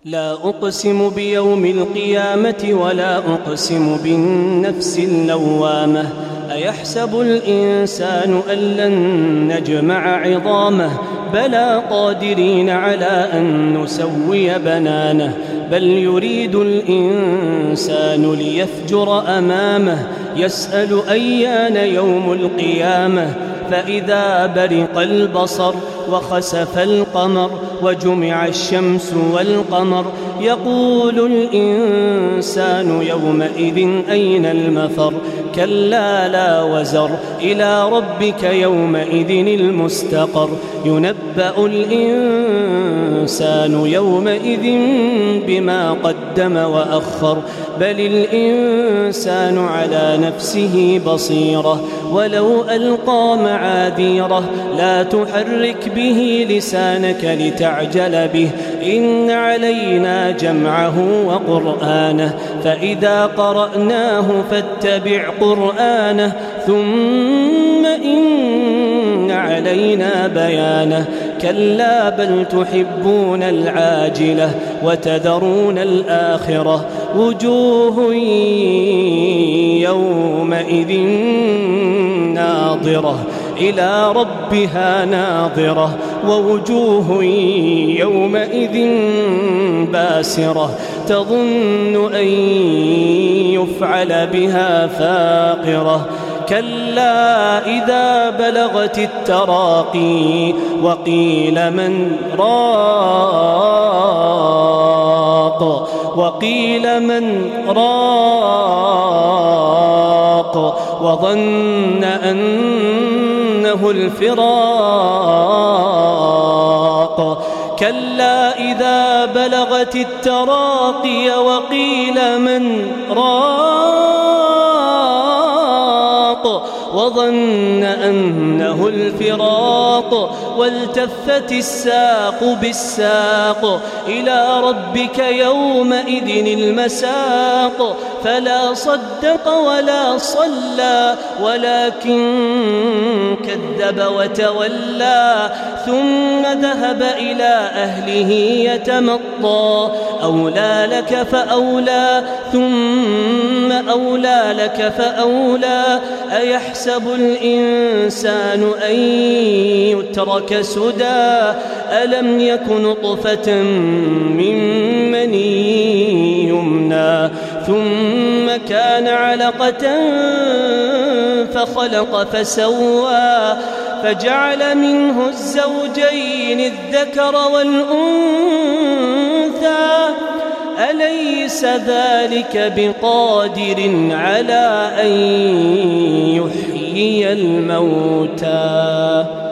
لا أقسم بيوم القيامة ولا أقسم بالنفس اللوامة. أيحسب الإنسان أن لن نجمع عظامه بلى قادرين على أن نسوي بنانه بل يريد الإنسان ليفجر أمامه يسأل أيان يوم القيامة فإذا برق البصر وخسف القمر وجمع الشمس والقمر يقول الإنسان يومئذ أين المفر كلا لا وزر إلى ربك يومئذ المستقر ينبأ الإنسان يومئذ بما قدم وأخر بل الإنسان على نفسه بصيرة ولو ألقى معاذيره لا تحرك به لسانك لتعجل به إن علينا جمعه وقرآنه فإذا قرأناه فاتبع قرآنه ثم إن علينا بيانه كلا بل تحبون العاجلة وتذرون الآخرة وجوه يومئذ ناظرة إلى ربها ناظرة ووجوه يومئذ باسرة تظن أن يفعل بها فاقرة كلا إذا بلغت التراقي وقيل من راق وظن أنه الفراق كلا إذا بلغت التراقي وقيل من راق وظن أنه الفراق والتفت الساق بالساق إلى ربك يومئذ المساق فلا صدق ولا صلى ولكن كذب وتولى ثم ذهب إلى أهله يتمطى أولى لك فأولى ثم أولى لك فأولى أيحسب الإنسان أن يترك سدى ألم يك نطفة من مني يمنى ثم كان علقة فخلق فسوى فجعل منه الزوجين الذكر والأنثى أليس ذلك بقادر على أن يحيي الموتى